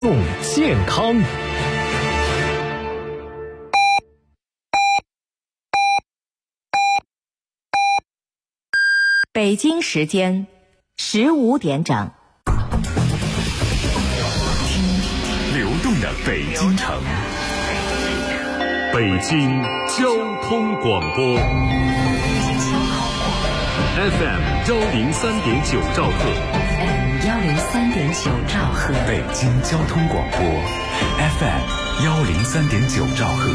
动健康。 北京时间15点整， 听流动的北京城，北京交通广播 FM 103.9兆赫 103.9兆赫， 北京交通广播 FM 103.9兆赫。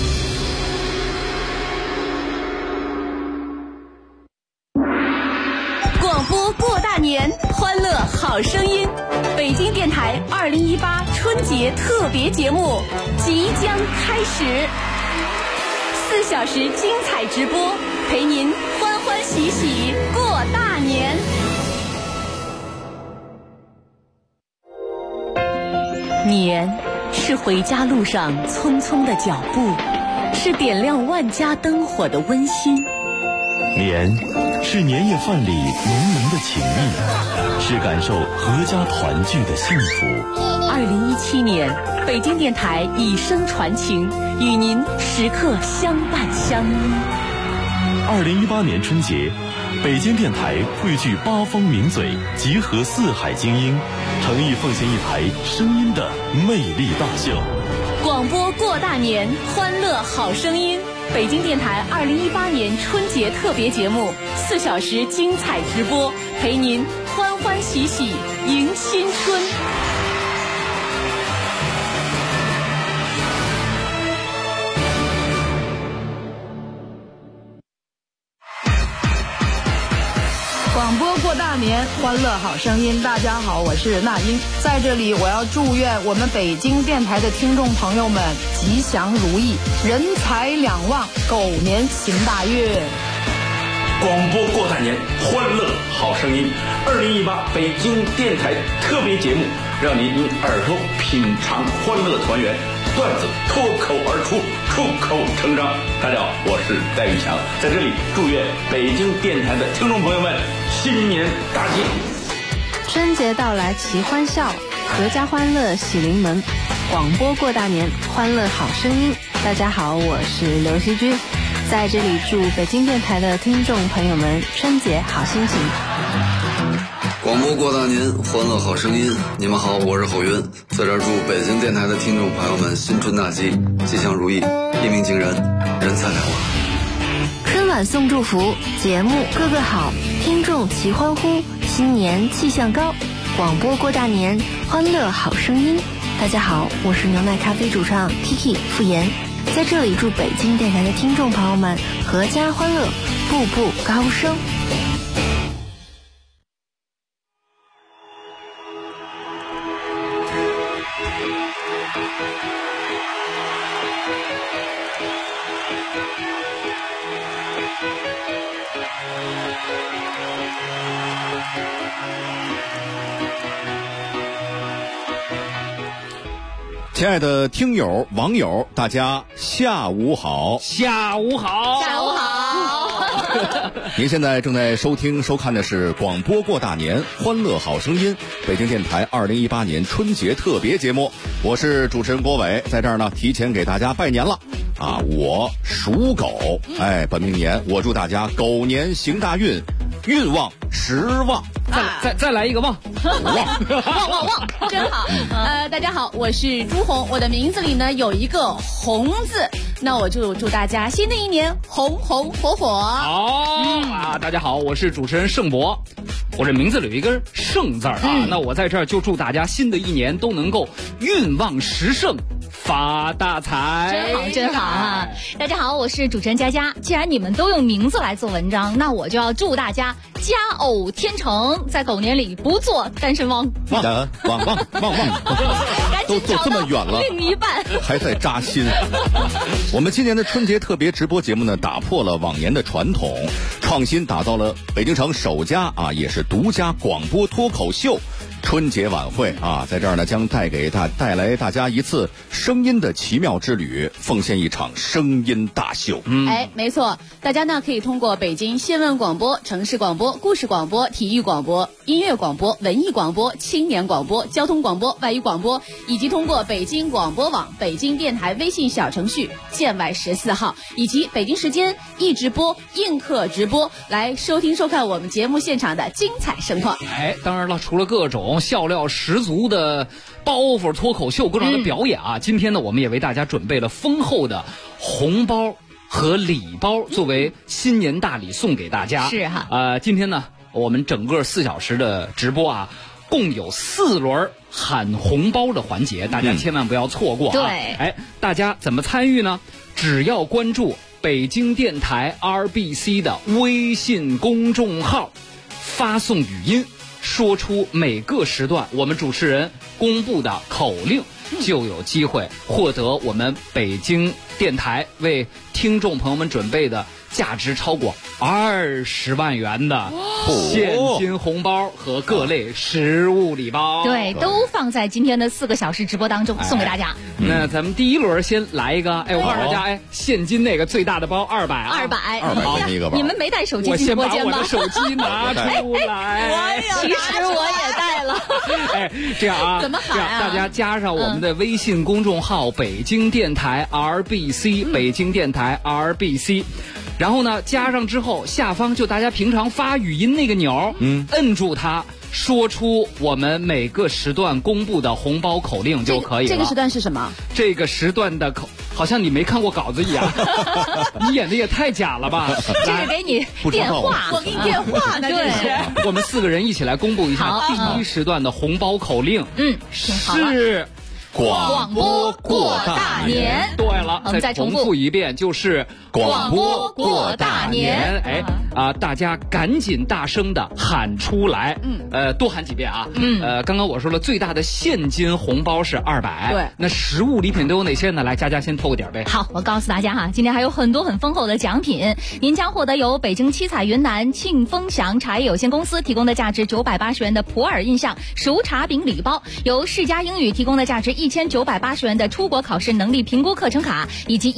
广播过大年，欢乐好声音。北京电台2018春节特别节目即将开始，4小时精彩直播，陪您欢欢喜喜过大年。年是回家路上匆匆的脚步，是点亮万家灯火的温馨。 年是年夜饭里浓浓的情谊，是感受阖家团聚的幸福。 2017年，北京电台以声传情，与您时刻相伴相依。 2018年春节，北京电台汇聚八方名嘴，集合四海精英，诚意奉献一台声音的魅力大秀。 广播过大年，欢乐好声音。北京电台2018年春节特别节目，4小时精彩直播，陪您欢欢喜喜迎新春。 广播过大年，欢乐好声音。大家好，我是那英，在这里我要祝愿我们北京电台的听众朋友们吉祥如意，人财两旺，狗年行大运。 广播过大年，欢乐好声音。2018北京电台特别节目，让您用耳朵品尝欢乐团圆，段子脱口而出，出口成章。大家好，我是戴玉强，在这里祝愿北京电台的听众朋友们新年大吉。 春节到来齐欢笑，阖家欢乐喜临门。广播过大年，欢乐好声音。大家好，我是刘希君，在这里祝北京电台的听众朋友们春节好心情。 广播过大年，欢乐好声音。你们好，我是郝云，在这儿祝北京电台的听众朋友们新春大吉，吉祥如意，一鸣惊人，人财两旺。 春晚送祝福，节目个个好，听众齐欢呼，新年气象高。广播过大年，欢乐好声音。大家好，我是牛奶咖啡主唱 Kiki 傅岩，在这里祝北京电台的听众朋友们阖家欢乐，步步高升。 亲爱的听友网友，大家下午好。 下午好。 下午好。 您现在正在收听收看的是广播过大年，欢乐好声音，北京电台2018年春节特别节目。我是主持人郭伟，在这儿呢提前给大家拜年了啊！我属狗，本命年我祝大家狗年行大运，运旺时旺。 再来一个旺， 旺，真好。大家好，我是朱红，我的名字里呢有一个红字，那我就祝大家新的一年红红火火。 好大家好，我是主持人盛博，我这名字里有一个盛字啊，那我在这儿就祝大家新的一年都能够运旺时盛，发大财。 真好啊！大家好，我是主持人佳佳。既然你们都用名字来做文章，那我就要祝大家佳偶天成，在狗年里不做单身汪。 旺，都走这么远了， 另一半还在扎心。我们今年的春节特别直播节目呢，打破了往年的传统，创新打造了北京城首家也是独家广播脱口秀， 春节晚会啊，在这儿呢将带来大家一次声音的奇妙之旅，奉献一场声音大秀。 没错，大家呢可以通过北京新闻广播、城市广播、故事广播、体育广播、音乐广播、文艺广播、青年广播、交通广播、外语广播，以及通过北京广播网、北京电台微信小程序建外14号，以及北京时间一直播、映客直播来收听收看我们节目现场的精彩盛况。 当然了，除了各种笑料十足的包袱、脱口秀各种的表演啊，今天呢我们也为大家准备了丰厚的红包和礼包作为新年大礼送给大家。 是哈， 今天呢我们整个4小时的直播啊，共有4轮喊红包的环节，大家千万不要错过啊。 对， 大家怎么参与呢？只要关注北京电台 RBC 的微信公众号，发送语音，说出每个时段我们主持人公布的口令，就有机会获得我们北京电台为听众朋友们准备的价值超过20万元的现金红包和各类实物礼包。 对，都放在今天的4个小时直播当中送给大家。 那咱们第一轮先来一个，我告诉大家，现金那个最大的包200啊 ，200 一个包。 你们没带手机进直播间吗？ 我先把我的手机拿出来。 其实我也带了。 这样啊， 怎么喊啊？ 这样大家加上我们的微信公众号北京电台 RBC，北京电台 RBC。然后呢，加上之后，下方就大家平常发语音那个钮，摁住它，说出我们每个时段公布的红包口令就可以了。 这个时段是什么？ 这个时段的好像你没看过稿子一样，你演的也太假了吧？ 这是给你电话， 我给你电话呢，这是。 我们4个人一起来公布一下第一时段的红包口令。是。 广播过大年。 对了， 我们再重复一遍，就是广播过大年。 大家赶紧大声的喊出来，多喊几遍啊。刚刚我说了，最大的现金红包是200。 对， 那实物礼品都有哪些呢？来，佳佳先透个底儿呗。 好，我告诉大家哈，今天还有很多很丰厚的奖品，您将获得由北京七彩云南庆丰祥茶叶有限公司提供的价值980元的普洱印象熟茶饼礼包，由世嘉英语提供的价值1980元的出国考试能力评估课程卡，以及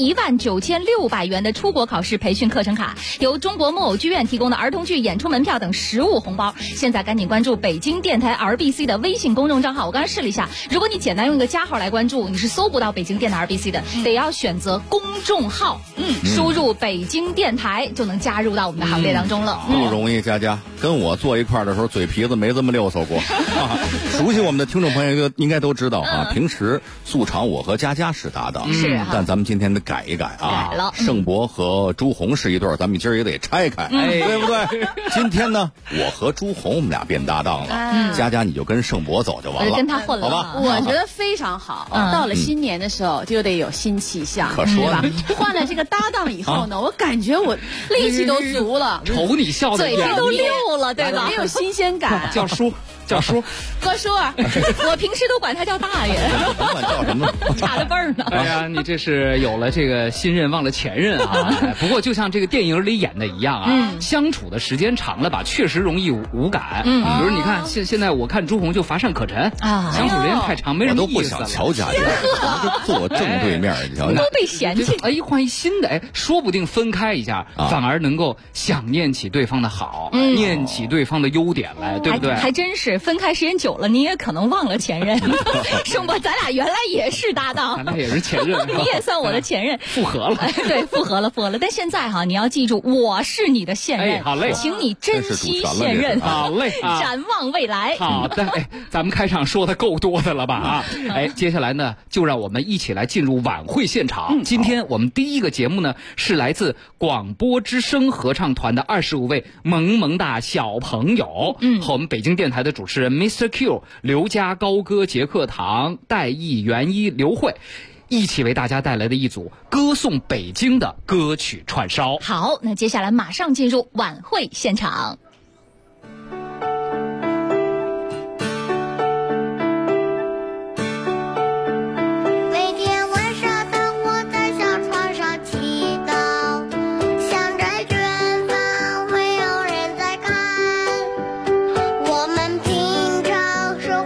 19600元的出国考试培训课程卡，由中国木偶剧院提供的儿童剧演出门票等实物红包。现在赶紧关注北京电台 RBC 的微信公众账号，我刚才试了一下，如果你简单用一个加号来关注，你是搜不到北京电台 RBC 的，得要选择公众号，输入北京电台就能加入到我们的行列当中了。 不容易，佳佳跟我坐一块儿的时候，嘴皮子没这么溜索过。熟悉我们的听众朋友应该都知道啊，平时素常我和佳佳是搭档，但咱们今天得改一改啊。 改了， 盛博和朱红是一对，咱们今儿也得拆开，对不对？今天呢，我和朱红我们俩变搭档了，佳佳你就跟盛博走就完了， 我跟他混了， 好吧？ 我觉得非常好。到了新年的时候，就得有新气象， 可说吧？换了这个搭档以后呢，我感觉我力气都足了， 瞅你笑的， 嘴皮都溜了，对吧？ 没有新鲜感。 叫叔。叫叔， 哥叔， 我平时都管他叫大爷， 甭管叫什么， 差的辈儿呢。 哎呀，你这是有了这个新任忘了前任啊！不过就像这个电影里演的一样啊，相处的时间长了吧，确实容易无感。比如你看现在我看朱红就乏善可陈啊，相处时间太长没什么意思了。 我都不想瞧佳佳，坐正对面，你瞧瞧， 都被嫌弃。 换一新的，说不定分开一下，反而能够想念起对方的好，念起对方的优点来，对不对？ 还真是。分开时间久了，你也可能忘了前任。盛博，咱俩原来也是搭档， 咱俩也是前任， 你也算我的前任， 复合了。 对，复合了。但现在哈，你要记住，我是你的现任， 好嘞， 请你珍惜现任， 好嘞， 展望未来。 好的，咱们开场说的够多的了吧？接下来呢，就让我们一起来进入晚会现场。今天我们第一个节目呢，是来自广播之声合唱团的25位萌萌哒小朋友，和我们北京电台的主持人 Mr. Q、刘佳、高歌、杰克堂、戴毅、袁一、刘慧一起为大家带来的一组歌颂北京的歌曲串烧。 好，那接下来马上进入晚会现场。 我们平常生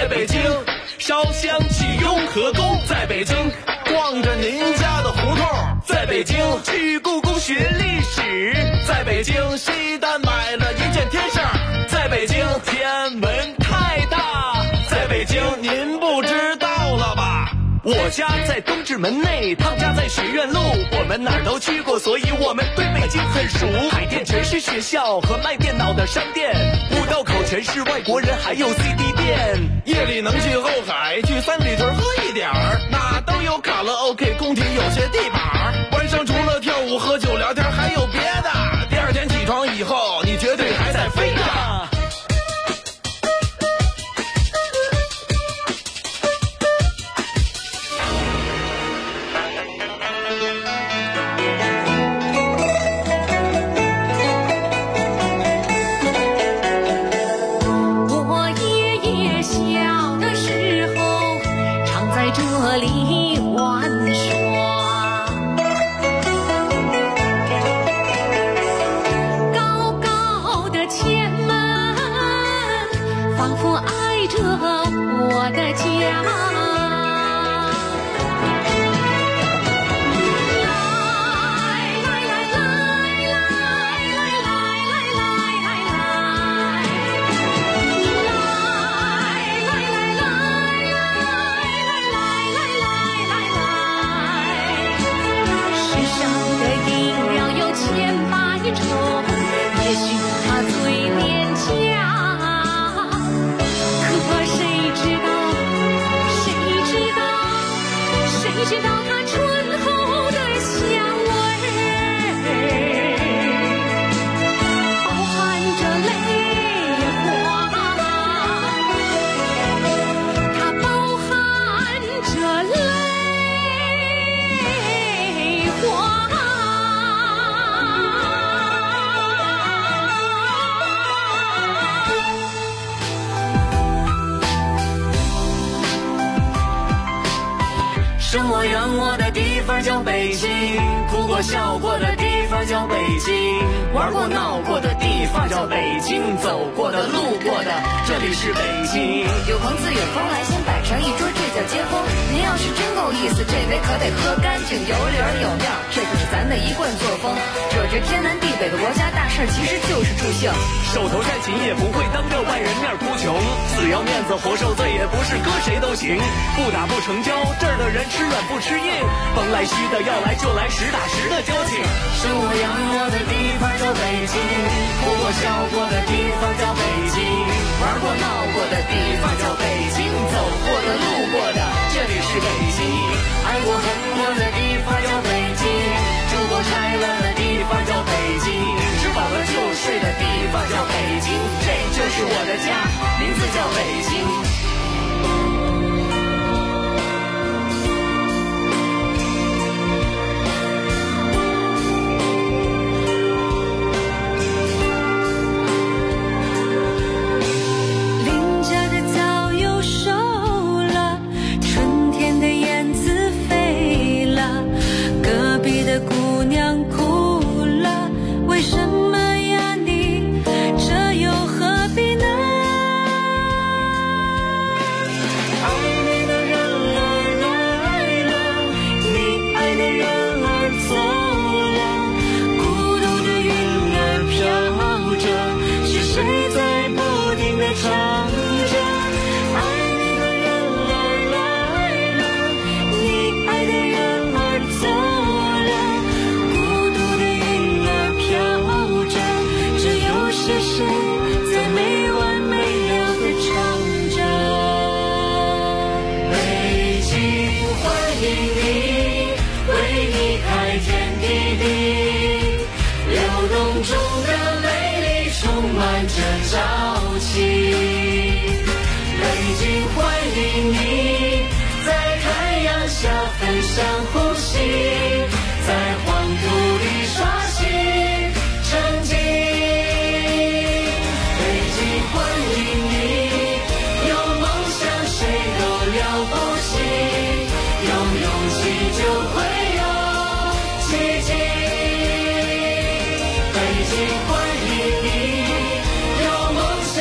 在北京烧香去雍和宫，在北京逛着您家的胡同，在北京去故宫学历史，在北京西单买了一件 T 恤，在北京天文太大，在北京您不知道了吧？我家在东直门内，他们家在学院路，我们哪儿都去过，所以我们对北京很熟。海淀全是学校和卖电脑的商店，五道口全是外国人，还有 CD 店。夜里能去后海，去三里屯喝一点儿，那都有卡拉 OK， 工体有些地板。晚上除了跳舞、喝酒、聊天，还有别的。第二天起床以后，你绝对还在飞着。生我养我的地方叫北京，哭过笑过的地方叫北京，玩过闹过的地方叫北京，走过的路过的这里是北京。 有朋自远方来，先摆上一桌，这叫接风。您要是真够意思，这杯可得喝干净，有理儿有面，这可是咱的一贯作风。惹这天南地北的国家大事，其实就是助兴。 手头再紧也不会当着外人面哭穷，死要面子活受罪也不是搁谁都行。不打不成交，这儿的人吃软不吃硬，甭来虚的，要来就来，实打实的交情。生我养我的地方叫北京，哭过笑过的地方叫北京，玩过闹过的地方叫北京，走过的路过的这里是北京。爱过恨过的地方叫北京，住过拆了的地方叫北京，吃饱了就睡的地方叫北京，这就是我的家，名字叫北京。 相呼吸，在黄土里刷新沉浸。北京欢迎你，有梦想谁都了不起，有勇气就会有奇迹。北京欢迎你，有梦想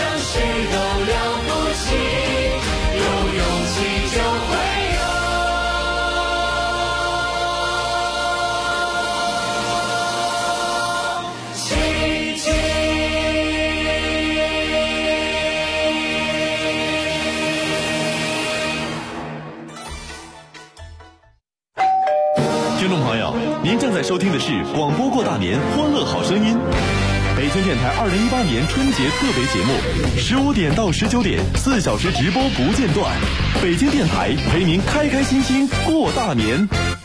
众朋友，您正在收听的是广播过大年欢乐好声音，北京电台2018年春节特别节目，15点到19点4小时直播不间断，北京电台陪您开开心心过大年。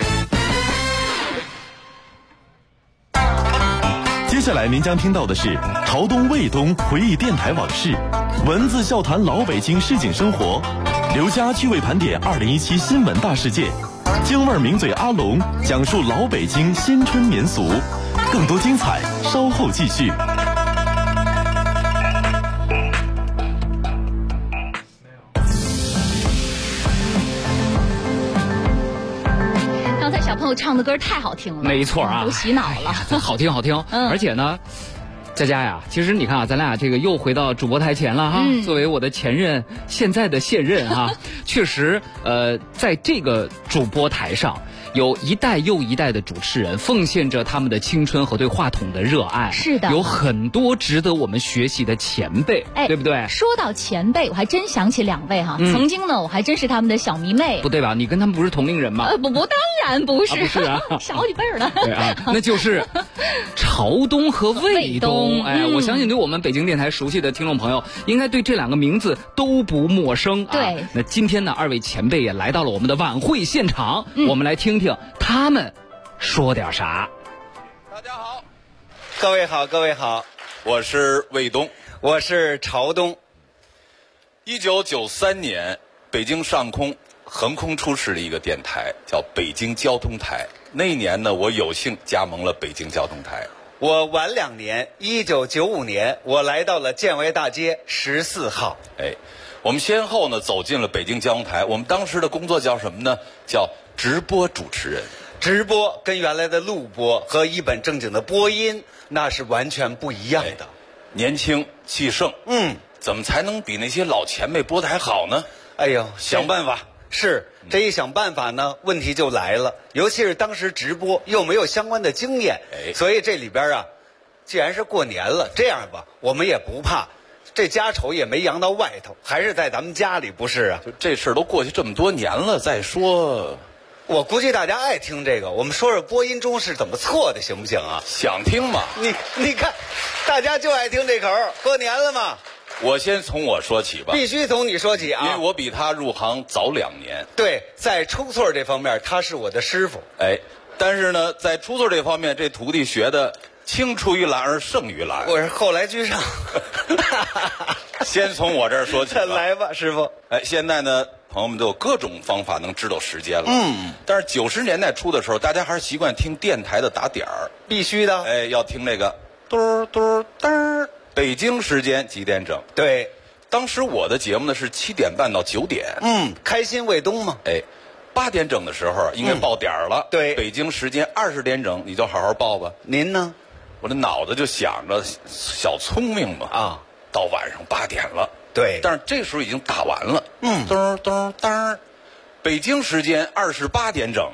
接下来您将听到的是朝东卫东回忆电台往事，文字笑谈老北京市井生活，刘佳趣味盘点2017新闻大事件，京味名嘴阿龙讲述老北京新春民俗，更多精彩稍后继续。 刚才小朋友唱的歌太好听了， 没错啊， 都洗脑了， 好听好听。而且呢，佳佳呀，其实你看啊，咱俩这个又回到主播台前了哈。作为我的前任，现在的现任哈，确实在这个主播台上，有一代又一代的主持人奉献着他们的青春和对话筒的热爱。 是的， 有很多值得我们学习的前辈，对不对？ 说到前辈，我还真想起2位哈。曾经呢，我还真是他们的小迷妹。 不对吧？你跟他们不是同龄人吗？ 不，当然不是， 不是啊， 少几辈儿呢。 对啊，那就是朝东和卫东。哎，我相信对我们北京电台熟悉的听众朋友，应该对这2个名字都不陌生啊。 对， 那今天呢，2位前辈也来到了我们的晚会现场，我们来听听他们说点啥。 大家好，各位好，各位好，我是卫东，我是朝东。1993年，北京上空横空出世了一个电台，叫北京交通台。那一年呢，我有幸加盟了北京交通台。我晚2年，1995年，我来到了建外大街14号。我们先后呢走进了北京交通台。我们当时的工作叫什么呢？叫直播主持人。直播跟原来的录播和一本正经的播音那是完全不一样的。年轻气盛，怎么才能比那些老前辈播的还好呢？哎呦，想办法。是，这一想办法呢，问题就来了。尤其是当时直播又没有相关的经验，所以这里边啊，既然是过年了，这样吧，我们也不怕，这家丑也没扬到外头，还是在咱们家里，不是啊？就这事都过去这么多年了，再说，我估计大家爱听这个，我们说说播音中是怎么错的，行不行啊？想听吗？你看，大家就爱听这口，过年了嘛。我先从我说起吧，必须从你说起啊，因为我比他入行早2年。对，在出错这方面，他是我的师傅。但是呢，在出错这方面，这徒弟学的青出于蓝而胜于蓝。我是后来居上。先从我这儿说起吧。来吧，师傅。现在呢，朋友们都有各种方法能知道时间了。但是90年代初的时候，大家还是习惯听电台的打点儿，必须的。要听那个嘟嘟噔。北京时间几点整？对，当时我的节目呢是7点半到9点。开心卫东嘛。8点整的时候应该报点了。对，北京时间20点整，你就好好报吧。您呢？我这脑子就想着小聪明嘛。啊，到晚上8点了。对，但是这时候已经打完了。咚咚当，北京时间28点整。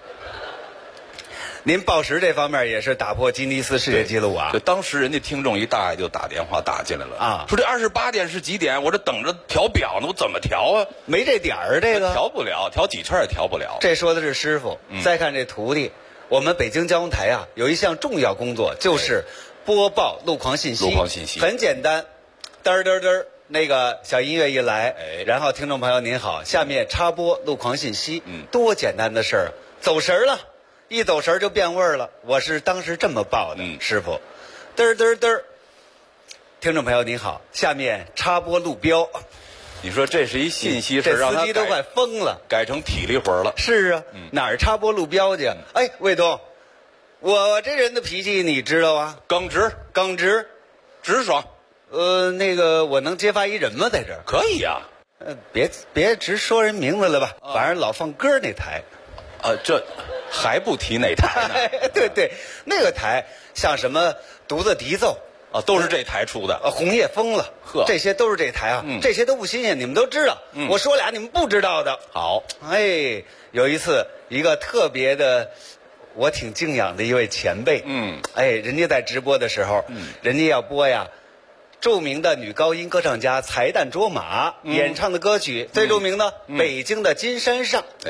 您报时这方面也是打破吉尼斯世界纪录啊！对，当时人家听众一大爷就打电话打进来了啊，说这28点是几点？我这等着调表呢，我怎么调啊？没这点儿，这个调不了，调几圈也调不了。这说的是师傅，再看这徒弟，我们北京交通台啊，有一项重要工作就是播报路况信息。路况信息很简单，嘚嘚嘚，那个小音乐一来，然后听众朋友您好，下面插播路况信息。多简单的事儿，走神了。一走神就变味儿了，我是当时这么报的，师傅，嘚嘚嘚，听众朋友您好，下面插播路标。你说这是一信息，是让司机都快疯了，改成体力活了。是啊，哪儿插播路标去？卫东，我这人的脾气你知道啊，耿直，直爽。那个我能揭发一人吗？在这儿可以呀。别直说人名字了吧，反正老放歌那台。这还不提哪台呢？对，那个台像什么独子笛奏啊，都是这台出的。红叶疯了，这些都是这台啊。这些都不新鲜，你们都知道。我说俩你们不知道的。好，有一次一个特别的，我挺敬仰的一位前辈。人家在直播的时候，人家要播呀。著名的女高音歌唱家财旦卓玛演唱的歌曲，最著名的《北京的金山上》。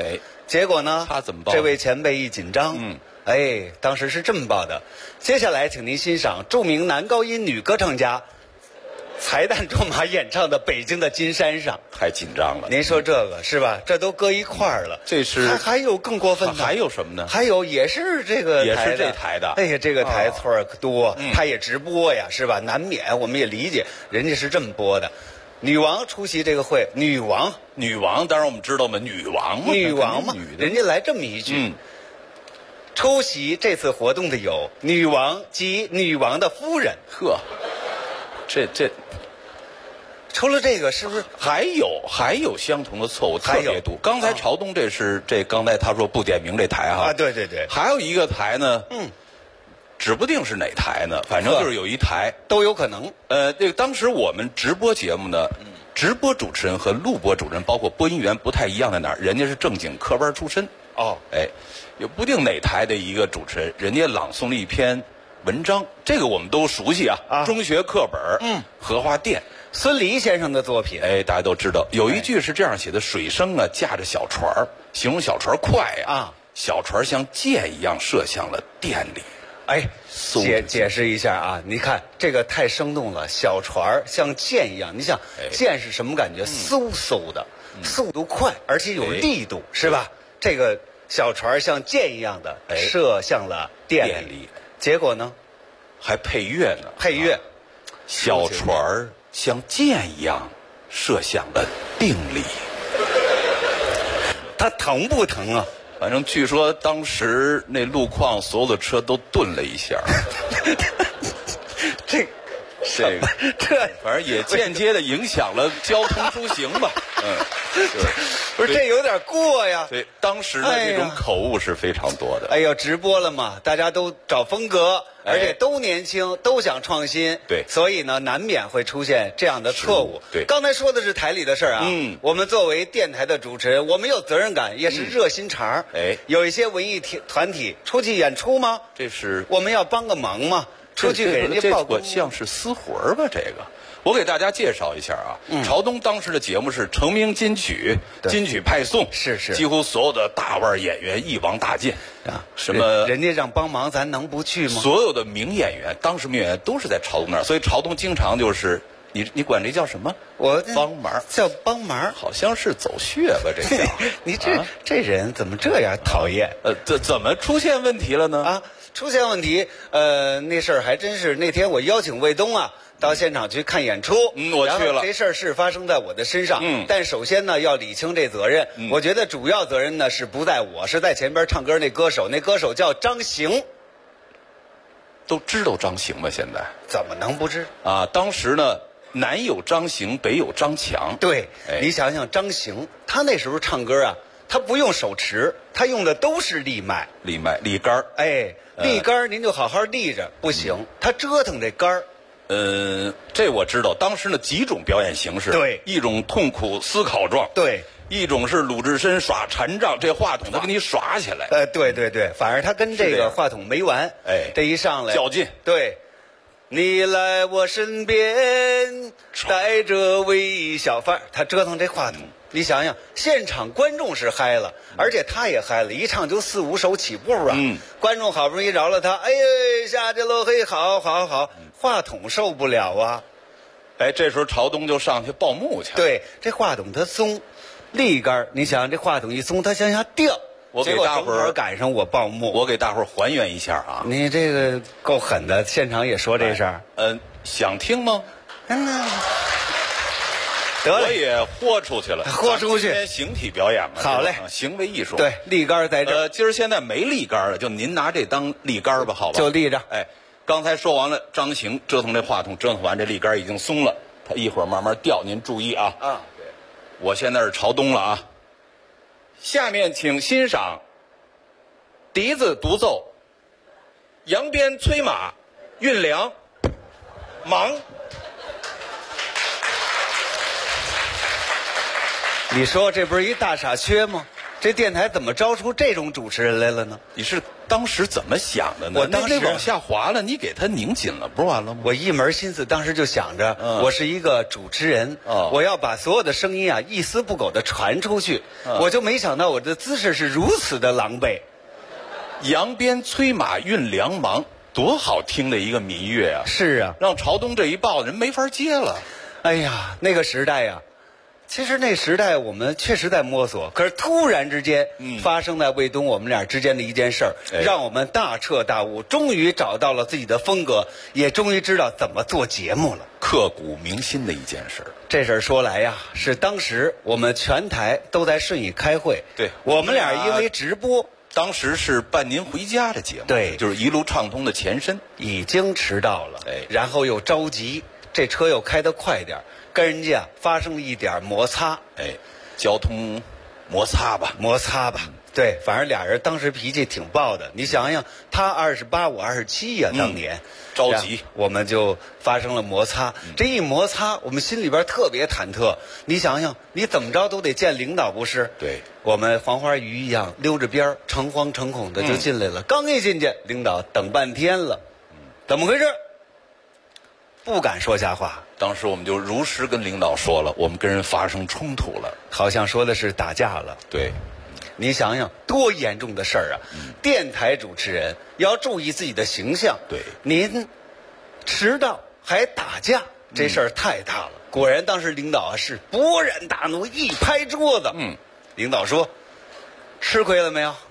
结果呢， 他怎么报？ 这位前辈一紧张，当时是这么报的。接下来，请您欣赏著名男高音女歌唱家财旦卓玛演唱的《北京的金山上》。 太紧张了。 您说这个是吧？这都搁一块儿了。 这是还有更过分的， 还有什么呢？ 还有也是这个也是这台的。 哎呀，这个台错儿可多，他也直播呀，是吧？难免我们也理解，人家是这么播的。女王出席这个会，女王， 当然我们知道嘛，女王嘛， 人家来这么一句。出席这次活动的有女王及女王的夫人。 呵，这除了这个，是不是还有相同的错误特别多？刚才朝东刚才他说不点名这台哈啊，对对对， 还有一个台呢，指不定是哪台呢，反正就是有一台都有可能。 这个当时我们直播节目呢，直播主持人和录播主持人，包括播音员不太一样在哪儿？人家是正经科班出身。也不定哪台的一个主持人，人家朗诵了一篇文章，这个我们都熟悉啊，中学课本，荷花店， 孙犁先生的作品， 大家都知道。有一句是这样写的：水生啊，驾着小船儿，形容小船快呀，小船像箭一样射向了店里。 解释一下啊，你看这个太生动了，小船像箭一样，你想箭是什么感觉？嗖嗖的，速度快，而且有力度，是吧？这个小船像箭一样的射向了店里，结果呢， 还配乐呢。 配乐， 小船像箭一样射向了定里。 它疼不疼啊？ 反正据说当时那路况所有的车都顿了一下。这反正也间接的影响了交通出行吧。 不是这有点过呀。 对，当时的这种口误是非常多的。 直播了嘛，大家都找风格，而且都年轻，都想创新。 对， 所以呢，难免会出现这样的错误。 对， 刚才说的是台里的事儿啊。我们作为电台的主持人，我们有责任感，也是热心肠。有一些文艺团体出去演出吗？ 这是我们要帮个忙嘛。出去给人家报这像是私活吧？这个，我给大家介绍一下啊。朝东当时的节目是成名金曲，金曲派送， 是几乎所有的大腕演员一网打尽啊。 什么人家让帮忙，咱能不去吗？ 所有的名演员，当时名演员都是在朝东那儿，所以朝东经常就是你管这叫什么？ 我帮忙， 叫帮忙， 好像是走穴吧？这叫你这人怎么这样讨厌？ 怎么出现问题了呢？ 出现问题，那事儿还真是那天我邀请卫东啊到现场去看演出， 我去了。 这事儿是发生在我的身上，但首先呢要理清这责任。我觉得主要责任呢是不在我，是在前边唱歌那歌手，那歌手叫张行。 都知道张行吗？现在怎么能不知啊？当时呢，南有张行，北有张强。 对，你想想张行，他那时候唱歌啊，他不用手持，他用的都是立麦、 立杆儿。 立杆儿您就好好立着，不行，他折腾这杆儿。 这我知道。当时呢，几种表演形式， 对， 一种痛苦思考状， 对， 一种是鲁智深耍禅杖，这话筒他给你耍起来。 对，反而他跟这个话筒没完。这一上来较劲。 对，你来我身边，带着微笑范儿，他折腾这话筒。你想想，现场观众是嗨了，而且他也嗨了，一唱就4、5首起步啊。观众好不容易饶了他，哎呀，下去喽，嘿，好，话筒受不了啊。 这时候朝东就上去报幕去了。 对，这话筒它松，立杆，你想这话筒一松，它向下掉。 我给大伙儿赶上我报幕， 我给大伙儿还原一下啊。 你这个够狠的，现场也说这事儿。 想听吗？ 得了， 我也豁出去了， 豁出去。 今天形体表演嘛， 好嘞， 行为艺术。 对，立杆在这。 今儿现在没立杆了，就您拿这当立杆吧，好吧？ 就立着。 刚才说完了，张行折腾这话筒，折腾完这立杆已经松了，他一会儿慢慢掉，您注意啊。 对， 我现在是朝东了啊。下面请欣赏笛子独奏，扬鞭催马，运粮，忙。 你说这不是一大傻缺吗？ 这电台怎么招出这种主持人来了呢？ 你是当时怎么想的呢？ 我当时那往下滑了，你给它拧紧了，不是完了吗？ 我一门心思，当时就想着，我是一个主持人，我要把所有的声音啊一丝不苟地传出去。我就没想到我的姿势是如此的狼狈。 扬鞭催马运粮忙，多好听的一个民乐啊！ 是啊， 让朝东这一报人没法接了。 哎呀，那个时代呀，其实那时代我们确实在摸索，可是突然之间，发生在卫东我们俩之间的一件事儿，让我们大彻大悟，终于找到了自己的风格，也终于知道怎么做节目了。 刻骨铭心的一件事。 这事儿说来呀，是当时我们全台都在顺义开会， 对， 我们俩因为直播。 当时是伴您回家的节目， 对， 就是一路畅通的前身， 已经迟到了，然后又着急，这车又开得快点，跟人家发生了一点摩擦， 交通摩擦吧， 对，反正俩人当时脾气挺暴的。你想想，他28，我27呀，当年着急， 我们就发生了摩擦。这一摩擦，我们心里边特别忐忑。你想想，你怎么着都得见领导不是？ 对， 我们黄花鱼一样溜着边儿，诚惶诚恐的就进来了。刚一进去，领导等半天了，怎么回事？不敢说瞎话。 当时我们就如实跟领导说了，我们跟人发生冲突了， 好像说的是打架了。 对。 你想想，多严重的事儿啊！电台主持人要注意自己的形象。 对， 您迟到还打架，这事儿太大了。果然，当时领导啊是勃然大怒，一拍桌子。领导说：“吃亏了没有？”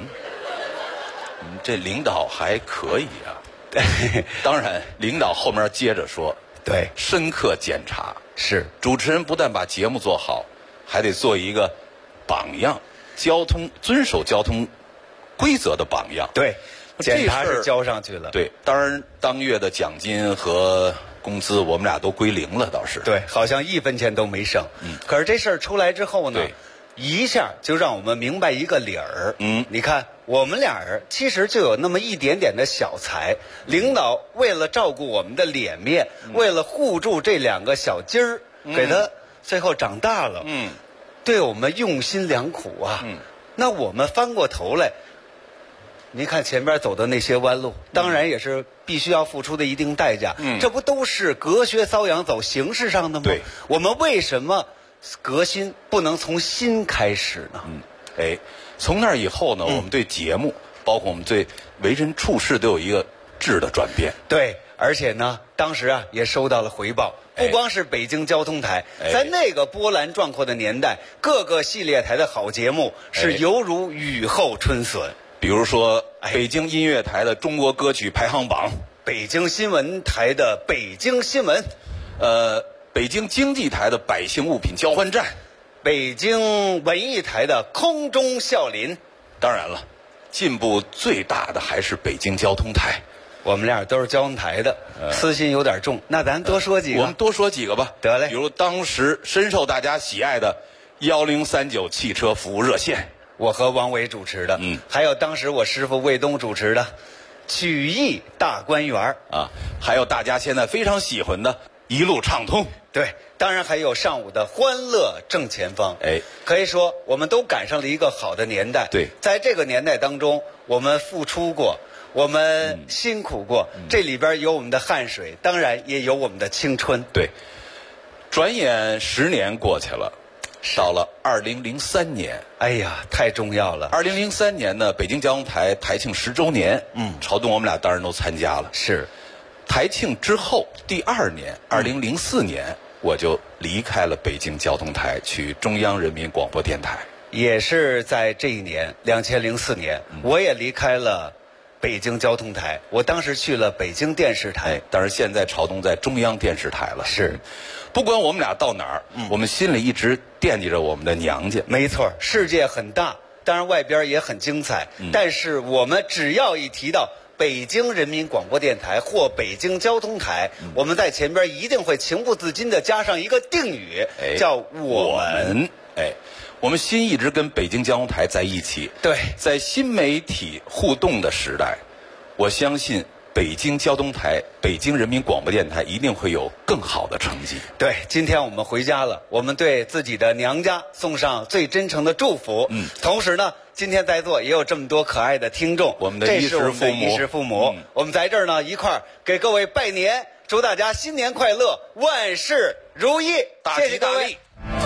这领导还可以啊。当然，领导后面接着说：“ 对， 深刻检查。 是主持人不但把节目做好，还得做一个榜样。”遵守交通规则的榜样。 对，检查是交上去了。 对，当然当月的奖金和工资我们俩都归零了，倒是。 对，好像1分钱都没剩。可是这事儿出来之后呢，一下就让我们明白一个理儿。你看我们俩人其实就有那么一点点的小才，领导为了照顾我们的脸面，为了护住这2个小鸡儿，给他最后长大了。对我们用心良苦啊！那我们翻过头来，您看前边走的那些弯路，当然也是必须要付出的一定代价。这不都是隔靴搔痒走形式上的吗？ 对， 我们为什么革新不能从心开始呢？ 从那以后呢，我们对节目，包括我们对为人处事，都有一个质的转变。 对，而且呢，当时啊也收到了回报。不光是北京交通台，在那个波澜壮阔的年代，各个系列台的好节目是犹如雨后春笋。 比如说，北京音乐台的中国歌曲排行榜， 北京新闻台的北京新闻， 北京经济台的百姓物品交换站， 北京文艺台的空中笑林。 当然了，进步最大的还是北京交通台。 我们俩都是交通台的，私心有点重，那咱多说几个。 我们多说几个吧。 得嘞。 比如当时深受大家喜爱的1039汽车服务热线， 我和王伟主持的。还有当时我师傅卫东主持的曲艺大观园啊，还有大家现在非常喜欢的一路畅通。 对，当然还有上午的欢乐正前方。可以说我们都赶上了一个好的年代。 对， 在这个年代当中，我们付出过，我们辛苦过，这里边有我们的汗水，当然也有我们的青春。 对，转眼10年过去了，到了2003年， 哎呀，太重要了。 2003年呢，北京交通台台庆10周年，朝东我们俩当然都参加了。 是， 台庆之后第2年，2004年，我就离开了北京交通台，去中央人民广播电台。 也是在这一年，2004年，我也离开了北京交通台，我当时去了北京电视台。 但是现在朝东在中央电视台了。 是， 不管我们俩到哪儿，我们心里一直惦记着我们的娘家。 没错，世界很大，当然外边也很精彩，但是我们只要一提到北京人民广播电台或北京交通台，我们在前边一定会情不自禁地加上一个定语，叫我们。 我们心一直跟北京交通台在一起。 对， 在新媒体互动的时代，我相信北京交通台、北京人民广播电台一定会有更好的成绩。 对，今天我们回家了，我们对自己的娘家送上最真诚的祝福。同时呢，今天在座也有这么多可爱的听众， 我们的衣食父母， 我们在这儿呢一块儿给各位拜年，祝大家新年快乐，万事如意，谢谢各位。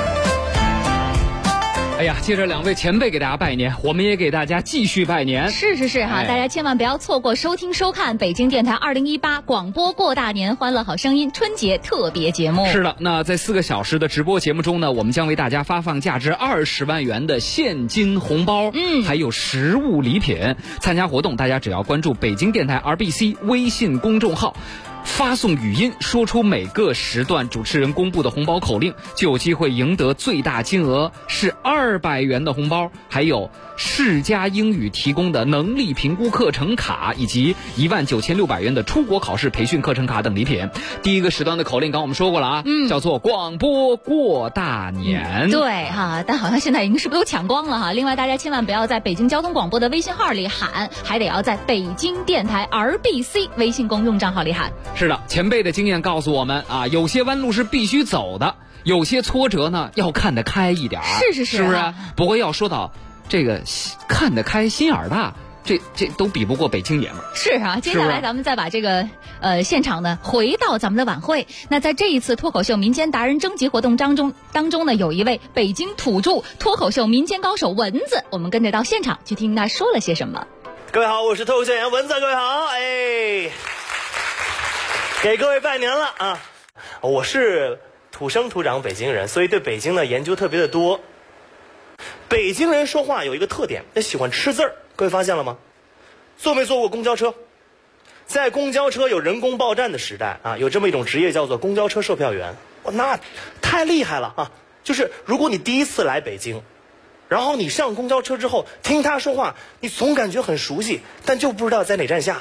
哎呀，接着2位前辈给大家拜年，我们也给大家继续拜年。 是哈，大家千万不要错过收听收看北京电台2018广播过大年欢乐好声音春节特别节目。 是的，那在4个小时的直播节目中呢，我们将为大家发放价值20万元的现金红包，还有实物礼品。参加活动，大家只要关注北京电台 RBC 微信公众号，发送语音说出每个时段主持人公布的红包口令，就有机会赢得最大金额是200元的红包，还有世嘉英语提供的能力评估课程卡，以及19600元的出国考试培训课程卡等礼品。第一个时段的口令刚我们说过了啊，叫做广播过大年。 对哈，但好像现在已经是不是都抢光了哈。另外大家千万不要在北京交通广播的微信号里喊，还得要在北京电台 RBC 微信公众账号里喊。 是的，前辈的经验告诉我们啊，有些弯路是必须走的，有些挫折呢要看得开一点。是不是？不过要说到这个看得开心眼大，这都比不过北京爷们儿。 是啊，接下来咱们再把这个现场呢回到咱们的晚会。那在这一次脱口秀民间达人征集活动当中呢，有一位北京土著脱口秀民间高手蚊子，我们跟着到现场去听他说了些什么。 各位好，我是脱口秀演员蚊子，各位好，哎，给各位拜年了啊！我是土生土长北京人，所以对北京呢研究特别的多。北京人说话有一个特点，喜欢吃字儿，各位发现了吗？坐没坐过公交车？在公交车有人工报站的时代啊，有这么一种职业叫做公交车售票员。那太厉害了啊！就是如果你第一次来北京，然后你上公交车之后听他说话，你总感觉很熟悉，但就不知道在哪站下，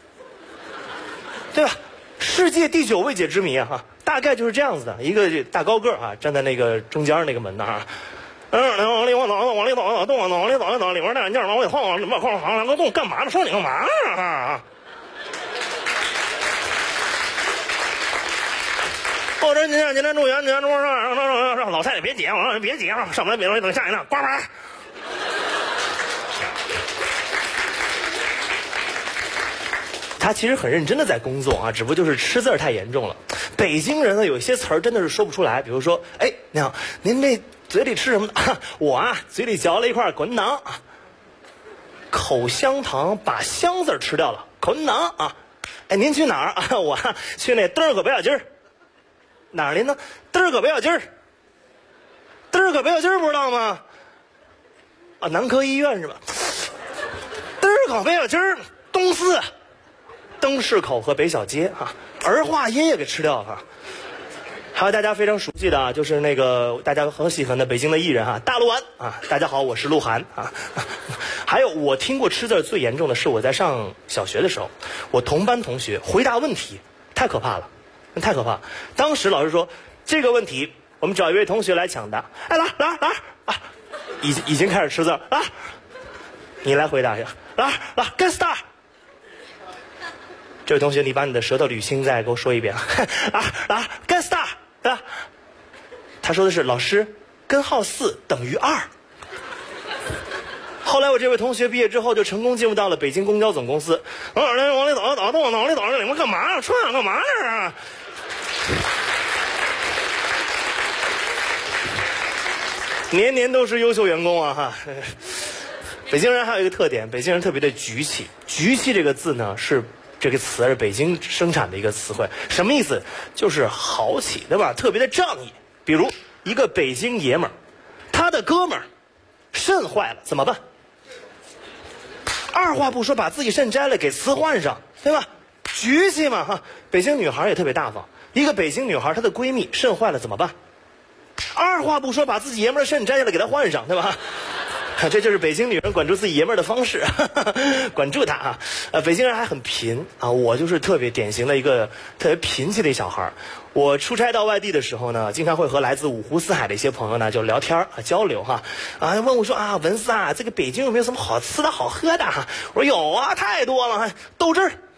对吧？世界第9未解之谜啊，大概就是这样子的。一个大高个啊，站在那个中间那个门那儿，往里走，往里走，往里走，里边那件往里晃，里边晃两个洞，干嘛呢？说你干嘛呢？我说今天住院，今天住让老太太别挤，我说别挤啊，上不来别容易等下一辆，呱呱。他其实很认真的在工作啊，只不过就是吃字儿太严重了。北京人呢，有些词儿真的是说不出来，比如说，哎，你好，您这嘴里吃什么呢？我啊，嘴里嚼了一块口香糖，口香糖把香字吃掉了，口香糖啊。哎，您去哪儿啊？我啊去那嘚儿个白小鸡儿。哪儿您呢？嘚儿个白小鸡儿。嘚儿个白小鸡儿不知道吗？啊，南科医院是吧？嘚儿个白小鸡儿，东四。灯市口和北小街啊，儿化音也给吃掉了。还有大家非常熟悉的啊，就是那个大家很喜欢的北京的艺人啊，大陆丸啊。大家好，我是鹿晗啊。还有我听过吃字最严重的是我在上小学的时候，我同班同学回答问题太可怕了，太可怕。当时老师说这个问题我们找一位同学来抢答。哎，来啊，已经开始吃字啊，你来回答一下。来 get start。这位同学，你把你的舌头捋清，再给我说一遍。get start， 对吧？他说的是老师，根号4等于2。后来我这位同学毕业之后就成功进入到了北京公交总公司。往里走，往里走，里面干嘛呀？穿干嘛呀？年年都是优秀员工啊！哈，北京人还有一个特点，北京人特别的局气。局气这个字呢是。这个词是北京生产的一个词汇，什么意思？就是豪气，对吧？特别的仗义。比如一个北京爷们儿，他的哥们儿肾坏了怎么办？二话不说把自己肾摘了给瓷换上，对吧？局气嘛哈。北京女孩也特别大方，一个北京女孩她的闺蜜肾坏了怎么办？二话不说把自己爷们儿的肾摘下来给她换上，对吧？这就是北京女人管住自己爷们儿的方式，管住他啊！北京人还很贫啊，我就是特别典型的一个特别贫气的小孩。我出差到外地的时候呢，经常会和来自五湖四海的一些朋友呢就聊天啊交流哈问我说啊，文思啊，这个北京有没有什么好吃的好喝的哈？我说有啊，太多了，豆汁儿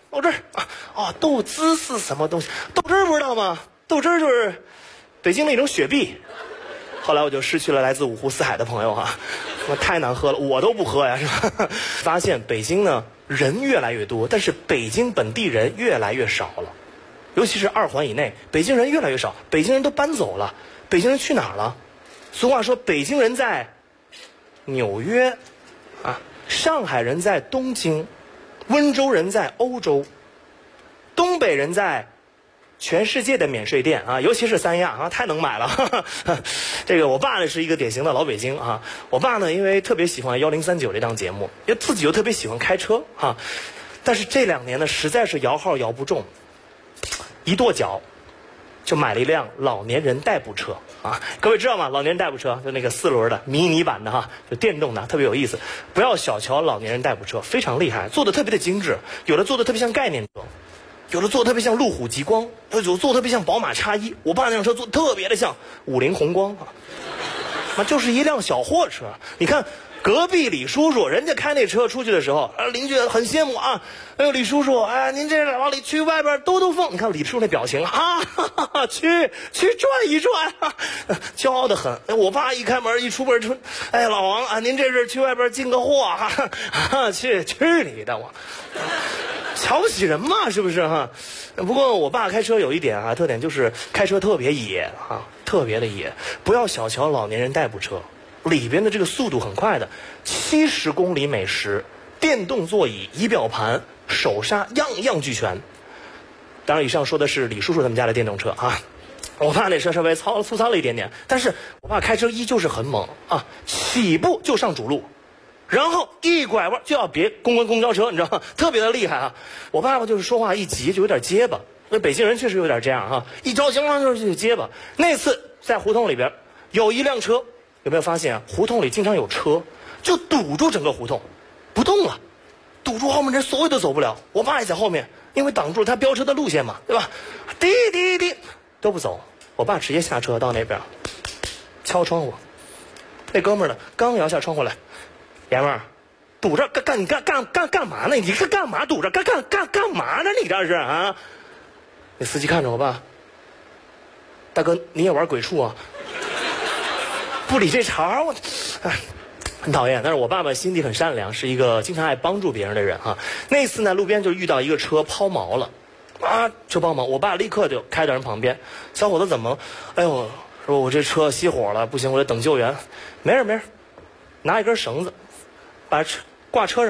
豆汁儿啊，豆滋是什么东西？豆汁儿不知道吗？豆汁儿就是北京的一种雪碧。后来我就失去了来自五湖四海的朋友啊，太难喝了，我都不喝呀，是吧？发现北京呢人越来越多，但是北京本地人越来越少了，尤其是2环以内，北京人越来越少，北京人都搬走了，北京人去哪儿了？俗话说，北京人在纽约啊，上海人在东京，温州人在欧洲，东北人在全世界的免税店啊，尤其是三亚啊，太能买了。这个我爸呢是一个典型的老北京啊，我爸呢因为特别喜欢1039这档节目，因为自己又特别喜欢开车啊，但是这2年呢实在是摇号摇不中，一跺脚就买了一辆老年人代步车啊。各位知道吗？老年人代步车就那个4轮的迷你版的哈，就电动的，特别有意思。不要小瞧老年人代步车，非常厉害，做的特别的精致，有的做的特别像概念车，有的做的特别像路虎极光，有做的特别像宝马X1。我爸那辆车做的特别的像50宏光啊，那就是一辆小货车。你看隔壁李叔叔，人家开那车出去的时候，邻居很羡慕啊。哎呦，李叔叔，哎，您这往里去外边兜兜风。你看李叔叔那表情啊，哈哈，去转一转，骄傲的很。我爸一开门一出门说，哎，老王啊，您这是去外边进个货啊？去你的我！瞧不起人嘛，是不是哈？不过我爸开车有一点啊特点，就是开车特别野啊，特别的野。不要小瞧老年人代步车，里边的这个速度很快的，70公里每时，电动座椅、仪表盘、手刹样样俱全。当然，以上说的是李叔叔他们家的电动车啊。我爸那车稍微粗糙了一点点，但是我爸开车依旧是很猛啊，起步就上主路。然后一拐弯就要别公交车，你知道吗？特别的厉害啊！我爸爸就是说话一急就有点结巴，那北京人确实有点这样哈，一着情况就是结巴。那次在胡同里边有一辆车，有没有发现啊？胡同里经常有车，就堵住整个胡同，不动了，堵住后面人所有都走不了。我爸也在后面，因为挡住了他飙车的路线嘛，对吧？滴滴滴都不走，我爸直接下车到那边敲窗户，那哥们儿呢刚摇下窗户来。爷们儿，堵着干嘛呢？你是干嘛堵着？干嘛呢？你这是啊？那司机看着我爸，大哥你也玩鬼畜啊？不理这茬，我很讨厌。但是我爸爸心地很善良，是一个经常爱帮助别人的人啊。那次呢，路边就遇到一个车抛锚了，啊，车抛锚，我爸立刻就开到人旁边，小伙子怎么了？哎呦，说我这车熄火了，不行，我得等救援。没事，拿一根绳子。把车挂车上。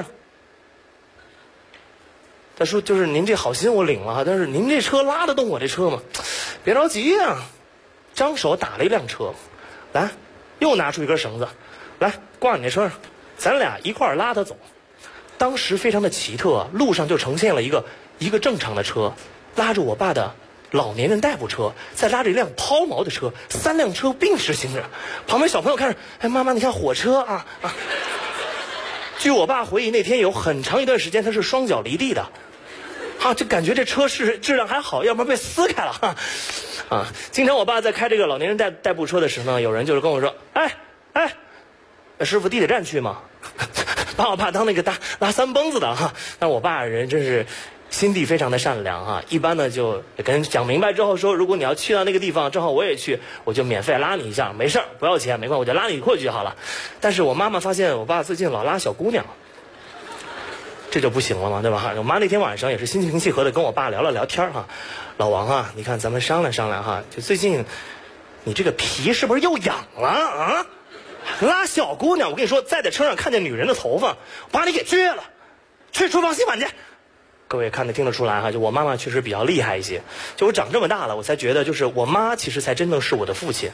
他说：“就是您这好心我领了，但是您这车拉得动我这车吗？别着急呀。”张手打了一辆车，来，又拿出一根绳子，来挂你那车上，咱俩一块儿拉他走。当时非常的奇特，路上就呈现了一个正常的车拉着我爸的老年人代步车，再拉着一辆抛锚的车，3辆车并时行着。旁边小朋友看着，哎，妈妈你看火车啊！据我爸回忆，那天有很长一段时间他是双脚离地的，啊，就感觉这车质量还好，要不然被撕开了啊！经常我爸在开这个老年人代步车的时候呢，有人就是跟我说，哎，师傅地铁站去吗？把我爸当那个拉3蹦子的哈。但我爸人真是心地非常的善良哈，一般呢就跟人讲明白之后说，如果你要去到那个地方，正好我也去，我就免费拉你一下，没事儿，不要钱，没关系，我就拉你过去就好了。但是我妈妈发现我爸最近老拉小姑娘，这就不行了嘛，对吧？我妈那天晚上也是心平气和的跟我爸聊了聊天哈，老王啊，你看咱们商量商量哈，就最近你这个皮是不是又痒了啊？拉小姑娘，我跟你说，再在车上看见女人的头发，把你给撅了，去厨房洗碗去。各位听得出来哈，就我妈妈确实比较厉害一些。就我长这么大了，我才觉得就是我妈其实才真正是我的父亲。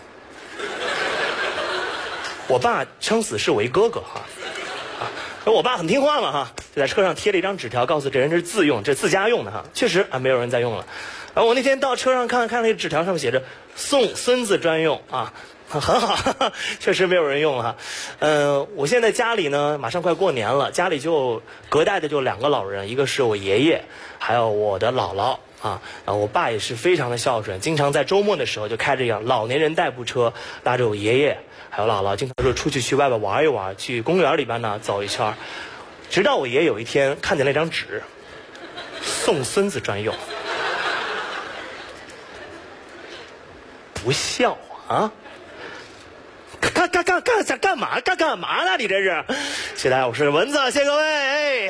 我爸撑死是我一哥哥哈，我爸很听话嘛哈，就在车上贴了一张纸条，告诉这人这是自用，这自家用的哈，确实没有人在用了。然后我那天到车上看那个纸条上面写着送孙子专用啊。很好，确实没有人用了。我现在家里呢，马上快过年了，家里就隔代的就2个老人，一个是我爷爷，还有我的姥姥啊。然后我爸也是非常的孝顺，经常在周末的时候就开着老年人代步车，拉着我爷爷还有姥姥，经常说去外边玩一玩，去公园里边呢走一圈。直到我爷爷有一天看见那张纸， 送孙子专用。不笑啊！干嘛呢？你这是？谢谢大家，我是蚊子，谢谢各位。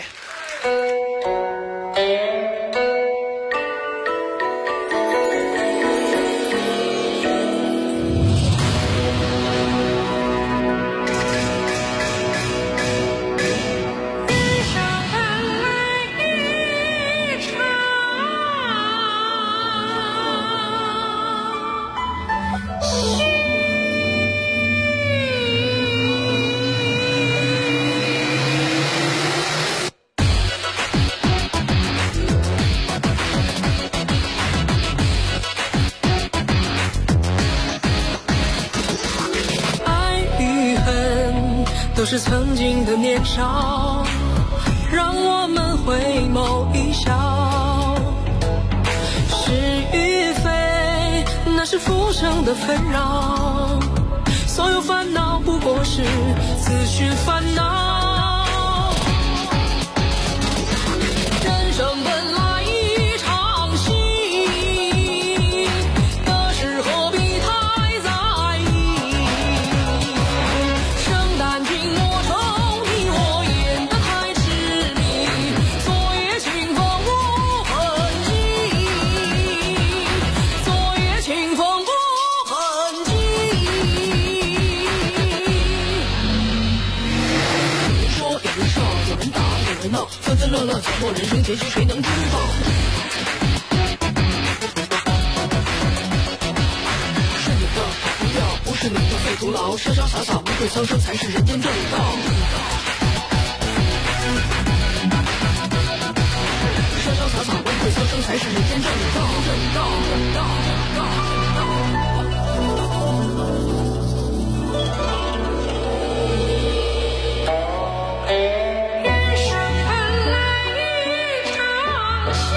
都是曾经的年少，让我们回眸一笑。是与非，那是浮生的纷扰，所有烦恼不过是自寻烦恼。人生本来一场戏，得失何必太在意。生旦净末丑，你我演得太痴迷，昨夜清风无痕迹，昨夜清风无痕迹。有人说，有人笑，有人打，有人闹，纷纷乐乐，走过人生结局，谁能知道？是你的跑不掉，不是你的费徒劳，潇潇洒洒，无悔苍生，才是人间正道。潇潇洒洒，无悔苍生，才是人间正道。正道，正道，正道，正道。人生本来一场戏，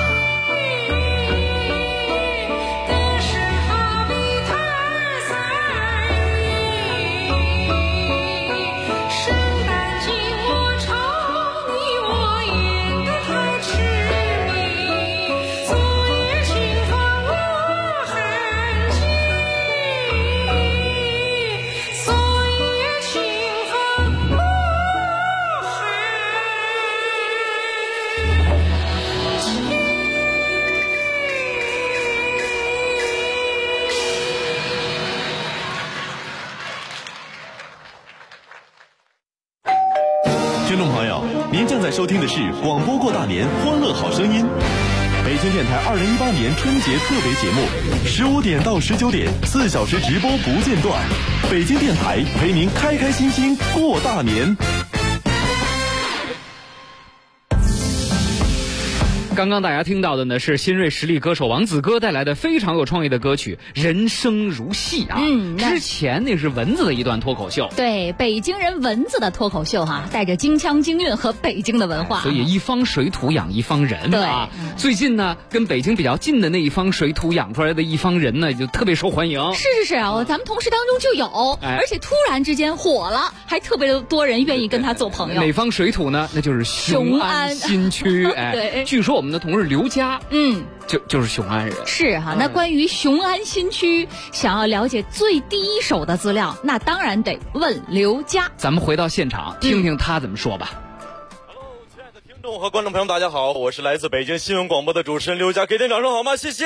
得失何必太在意。生旦净末丑，你我演得太痴迷，昨夜清风无痕迹，昨夜清风无痕迹。 听众朋友，您正在收听的是广播过大年欢乐好声音，北京电台2018年春节特别节目，15点到19点，4小时直播不间断。北京电台陪您开开心心过大年。 刚刚大家听到的呢是新锐实力歌手王子歌带来的非常有创意的歌曲《人生如戏》啊。之前那是蚊子的一段脱口秀。 对，北京人蚊子的脱口秀带着京腔京韵和北京的文化。 所以一方水土养一方人啊。最近呢，跟北京比较近的那一方水土养出来的一方人呢，就特别受欢迎。 是啊，咱们同事当中就有，而且突然之间火了，还特别多人愿意跟他做朋友。 哪方水土呢？那就是雄安新区。 对， 据说我们的同事刘佳，就是雄安人。 是哈，那关于雄安新区，想要了解最第一手的资料，那当然得问刘佳。 咱们回到现场，听听他怎么说吧。 亲爱的听众和观众朋友，大家好，我是来自北京新闻广播的主持人刘佳，给点掌声好吗？谢谢。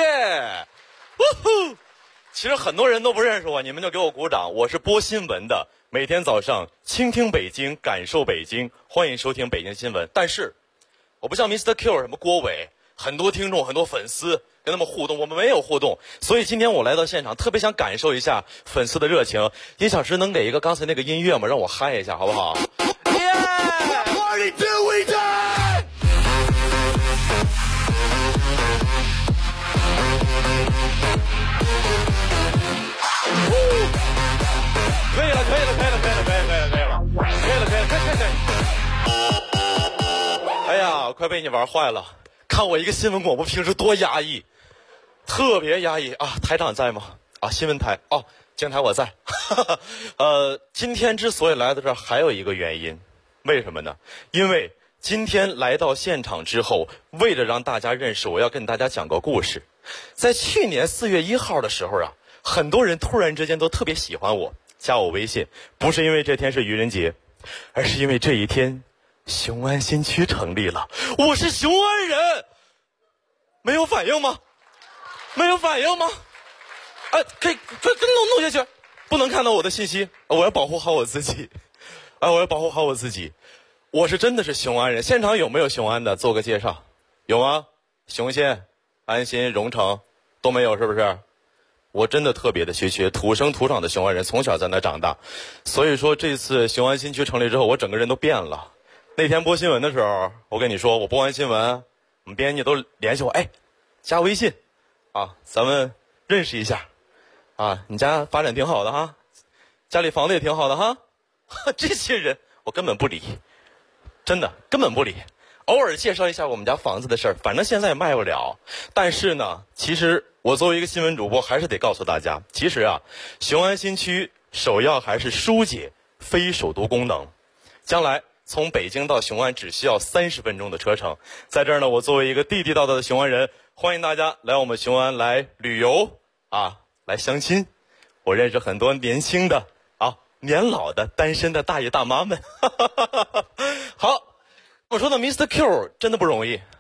其实很多人都不认识我，你们就给我鼓掌。我是播新闻的，每天早上倾听北京，感受北京，欢迎收听北京新闻。但是我不像 Mr. Q 什么郭伟，很多听众很多粉丝跟他们互动，我们没有互动，所以今天我来到现场，特别想感受一下粉丝的热情。1小时能给一个刚才那个音乐吗？让我嗨一下好不好？Party doing time！ 可以了，哎呀，快被你玩坏了！看我一个新闻广播平时多压抑，特别压抑啊！台长在吗？啊，新闻台哦，监台我在。今天之所以来到这儿，还有一个原因，为什么呢？因为今天来到现场之后，为了让大家认识，我要跟大家讲个故事。在去年4月1号的时候啊，很多人突然之间都特别喜欢我，加我微信，不是因为这天是愚人节，而是因为这一天雄安新区成立了，我是雄安人。没有反应吗？没有反应吗？可以弄下去，不能看到我的信息，我要保护好我自己，我要保护好我自己。我是真的是雄安人，现场有没有雄安的？做个介绍，有吗？雄县、安新、荣成都没有，是不是？我真的特别的稀缺，土生土长的雄安人，从小在那长大，所以说这次雄安新区成立之后，我整个人都变了。那天播新闻的时候，我跟你说，我播完新闻，我们编辑都联系我，加微信，咱们认识一下，你家发展挺好的哈，家里房子也挺好的哈，这些人我根本不理。真的根本不理，偶尔介绍一下我们家房子的事儿，反正现在也卖不了。但是呢，其实我作为一个新闻主播，还是得告诉大家，其实雄安新区首要还是疏解非首都功能。将来从北京到雄安只需要30分钟的车程。在这儿呢，我作为一个地地道道的雄安人，欢迎大家来我们雄安来旅游来相亲。我认识很多年轻的年老的单身的大爷大妈们。好，我说的 Mr. Q 真的不容易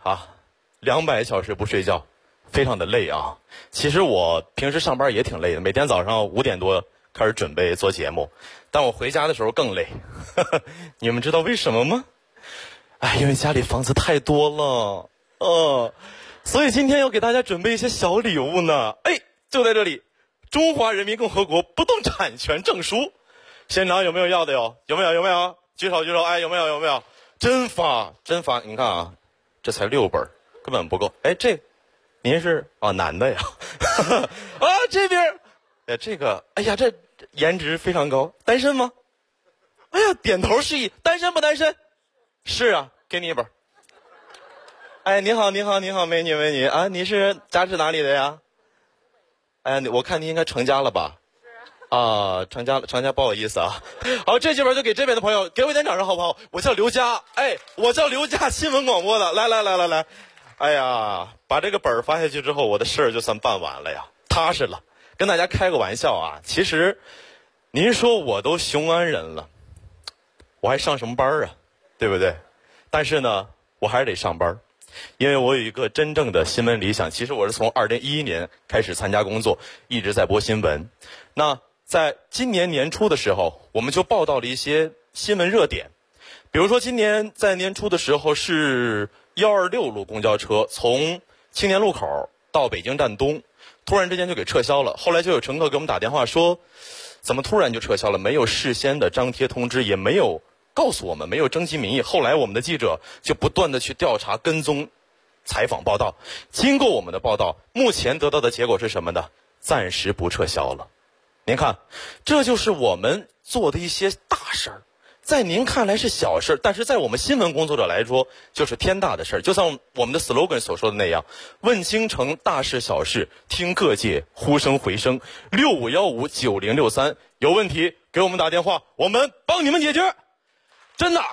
200小时不睡觉，非常的累啊。其实我平时上班也挺累的，每天早上5点多开始准备做节目，但我回家的时候更累。你们知道为什么吗？因为家里房子太多了，所以今天要给大家准备一些小礼物呢。就在这里，中华人民共和国不动产权证书。现场有没有要的哟？有没有？举手。有没有？真发！你看这才6本，根本不够。这您是男的呀？这边这个，这颜值非常高，单身吗？点头示意，单身不单身？是给你一本。你好，美女你是家是哪里的呀？我看你应该成家了吧？成家不好意思好，这几本就给这边的朋友，给我一点掌声好不好？我叫刘佳，我叫刘佳，新闻广播的，来，把这个本发下去之后，我的事儿就算办完了呀，踏实了。跟大家开个玩笑其实您说我都雄安人了，我还上什么班对不对？但是呢，我还是得上班，因为我有一个真正的新闻理想。其实我是从2011年开始参加工作，一直在播新闻。那在今年年初的时候，我们就报道了一些新闻热点，比如说今年在年初的时候是126路公交车从青年路口到北京站东，突然之间就给撤销了。后来就有乘客给我们打电话说，怎么突然就撤销了？没有事先的张贴通知，也没有告诉我们，没有征集民意。后来我们的记者就不断的去调查、跟踪、采访、报道。经过我们的报道，目前得到的结果是什么呢？暂时不撤销了。您看，这就是我们做的一些大事儿，在您看来是小事，但是在我们新闻工作者来说就是天大的事儿。就像我们的 slogan 所说的那样，问京城大事小事，听各界呼声回声。65159063，有问题给我们打电话，我们帮你们解决。真的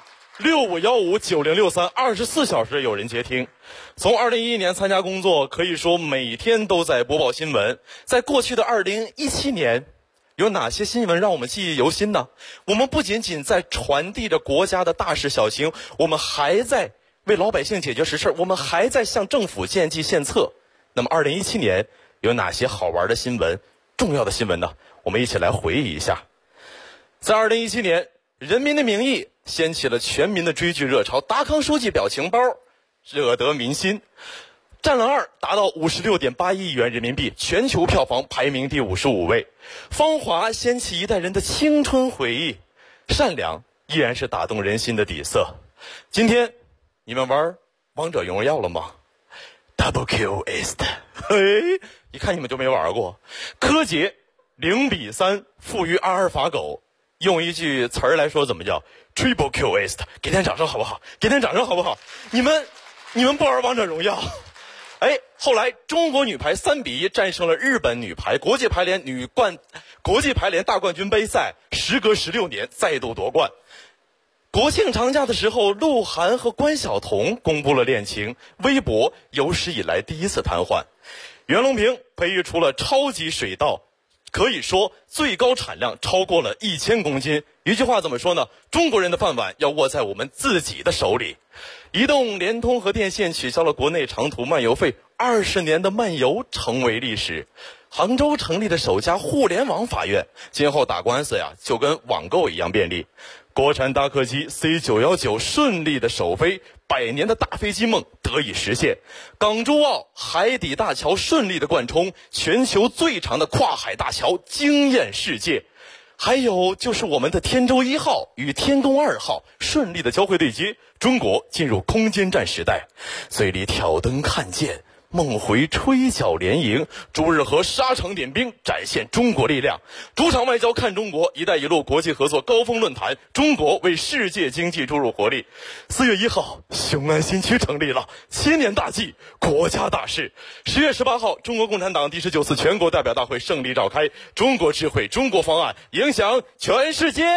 ，65159063 ，24小时有人接听。从2011年参加工作，可以说每天都在播报新闻。在过去的2017年，有哪些新闻让我们记忆犹新呢？我们不仅仅在传递着国家的大事小情，我们还在为老百姓解决实事，我们还在向政府献计献策。那么2017年有哪些好玩的新闻、重要的新闻呢？我们一起来回忆一下。在2017年，《人民的名义》掀起了全民的追剧热潮，达康书记表情包惹得民心。战狼2达到56.8亿元人民币，全球票房排名第55位。芳华掀起一代人的青春回忆，善良依然是打动人心的底色。今天你们玩王者荣耀了吗？ Double Kill East， 一看你们就没玩过。柯洁0-3负于阿尔法狗，用一句词儿来说怎么叫 Triple Kill East， 给点掌声好不好？给点掌声好不好？你们不玩王者荣耀？后来中国女排3-1战胜了日本女排，国际排联大冠军杯赛时隔16年再度夺冠。 国庆长假的时候，鹿晗和关晓彤公布了恋情，微博有史以来第一次瘫痪。袁隆平培育出了超级水稻，可以说最高产量超过了1000公斤。一句话怎么说呢？中国人的饭碗要握在我们自己的手里。移动、联通和电信取消了国内长途漫游费，20年的漫游成为历史。杭州成立的首家互联网法院，今后打官司呀就跟网购一样便利。国产大客机 C919 顺利的首飞，100年的大飞机梦得以实现。港珠澳海底大桥顺利的贯通，全球最长的跨海大桥惊艳世界。还有就是我们的天舟1号与天宫2号顺利的交会对接，中国进入空间站时代。嘴里挑灯看剑，梦回吹角连营，朱日和沙场点兵，展现中国力量。主场外交看中国，一带一路国际合作高峰论坛，中国为世界经济注入活力。4月1号，雄安新区成立了，1000年大计，国家大事。10月18号，中国共产党第19次全国代表大会胜利召开，中国智慧，中国方案，影响全世界。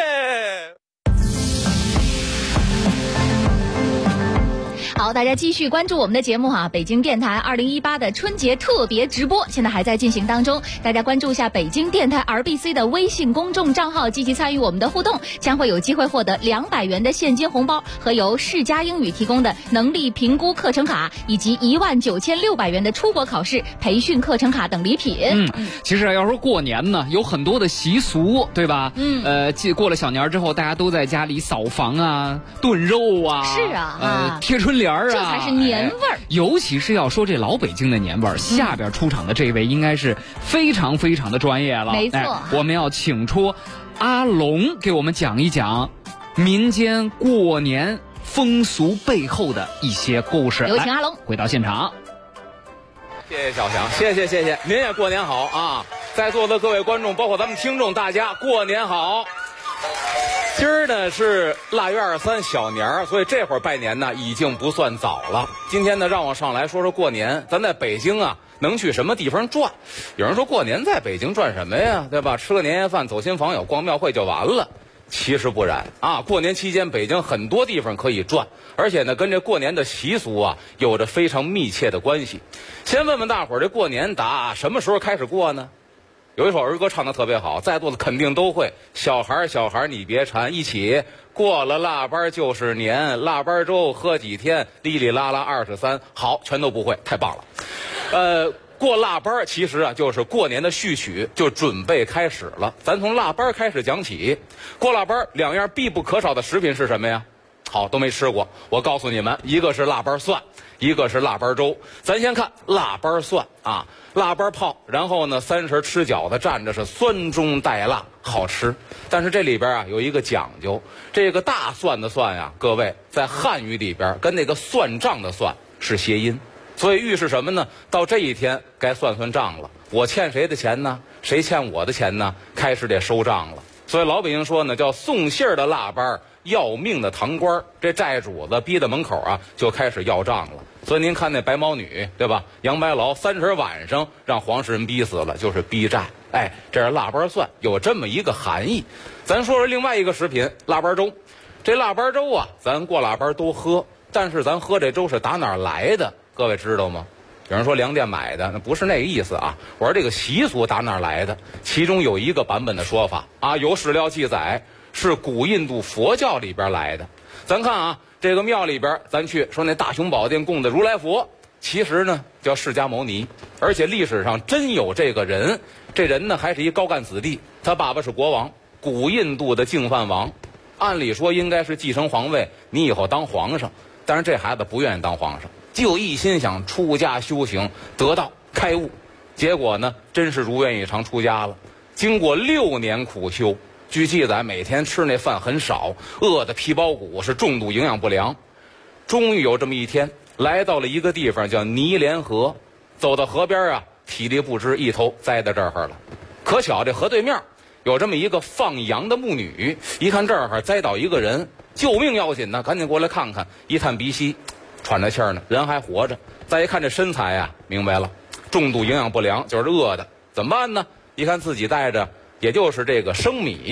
好，大家继续关注我们的节目哈，北京电台2018的春节特别直播现在还在进行当中，大家关注一下北京电台 RBC 的微信公众账号，积极参与我们的互动，将会有机会获得200元的现金红包和由世嘉英语提供的能力评估课程卡，以及19600元的出国考试培训课程卡等礼品。 其实要说过年呢，有很多的习俗，对吧？过了小年之后，大家都在家里扫房啊、炖肉啊， 是啊， 贴春联啊， 这才是年味儿。 尤其是要说这老北京的年味儿，下边出场的这位应该是非常非常的专业了。 没错， 我们要请出阿龙给我们讲一讲民间过年风俗背后的一些故事。 有请阿龙回到现场。 谢谢小翔，谢谢，您也过年好啊！在座的各位观众，包括咱们听众，大家过年好。今儿呢是腊月23小年，所以这会儿拜年呢已经不算早了。今天呢让我上来说说过年，咱在北京啊能去什么地方转？有人说过年在北京转什么呀，对吧？吃个年夜饭，走亲访友，逛庙会就完了。其实不然啊，过年期间北京很多地方可以转，而且呢跟这过年的习俗啊有着非常密切的关系。先问问大伙儿，这过年打什么时候开始过呢？有一首儿歌唱得特别好，在座的肯定都会。小孩你别馋，一起过了腊八就是年，腊八粥喝几天，哩哩啦啦23。好，全都不会，太棒了。过腊八其实啊就是过年的序曲，就准备开始了。咱从腊八开始讲起。过腊八2样必不可少的食品是什么呀？好，都没吃过。我告诉你们，一个是腊八蒜，一个是腊八粥。咱先看腊八蒜啊，腊八泡，然后呢30吃饺子蘸着是酸中带辣，好吃。但是这里边啊有一个讲究，这个大蒜的蒜呀，各位在汉语里边跟那个算账的算是谐音，所以预示什么呢？到这一天该算账了，我欠谁的钱呢？谁欠我的钱呢？开始得收账了。所以老北京说呢，叫送信儿的腊八，要命的堂官，这债主子逼到门口啊，就开始要账了。所以您看那白毛女，对吧？杨白劳30晚上让黄世仁逼死了，就是逼债。哎，这是腊八蒜，有这么一个含义。咱说说另外一个食品，腊八粥。这腊八粥啊，咱过腊八都喝，但是咱喝这粥是打哪儿来的？各位知道吗？有人说粮店买的，那不是那个意思啊。我说这个习俗打哪儿来的？其中有一个版本的说法啊，有史料记载是古印度佛教里边来的。咱看啊，这个庙里边，咱去说那大雄宝殿供的如来佛，其实呢叫释迦牟尼，而且历史上真有这个人。这人呢还是一高干子弟，他爸爸是国王，古印度的净饭王，按理说应该是继承皇位，你以后当皇上。但是这孩子不愿意当皇上，就一心想出家修行，得道开悟。结果呢，真是如愿以偿出家了。经过6年苦修，据记载每天吃那饭很少，饿得皮包骨，是重度营养不良。终于有这么一天，来到了一个地方叫泥莲河，走到河边啊，体力不支，一头栽在这儿了。可巧这河对面有这么一个放羊的牧女，一看这儿栽倒一个人，救命要紧呢，赶紧过来看看。一探鼻息，喘着气儿呢，人还活着。再一看这身材啊，明白了，重度营养不良，就是饿的。怎么办呢？一看自己带着也就是这个生米，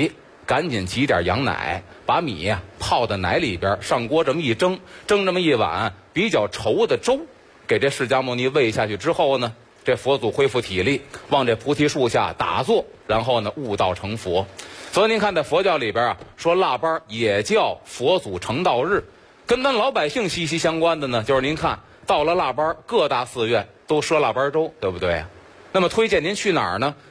赶紧挤点羊奶，把米呀泡在奶里边，上锅这么一蒸，蒸这么一碗比较稠的粥，给这释迦牟尼喂下去之后呢，这佛祖恢复体力，往这菩提树下打坐，然后呢悟道成佛。所以您看在佛教里边啊，说腊八也叫佛祖成道日，跟咱老百姓息息相关的呢，就是您看到了腊八，各大寺院都赊腊八粥，对不对啊？那么推荐您去哪儿呢？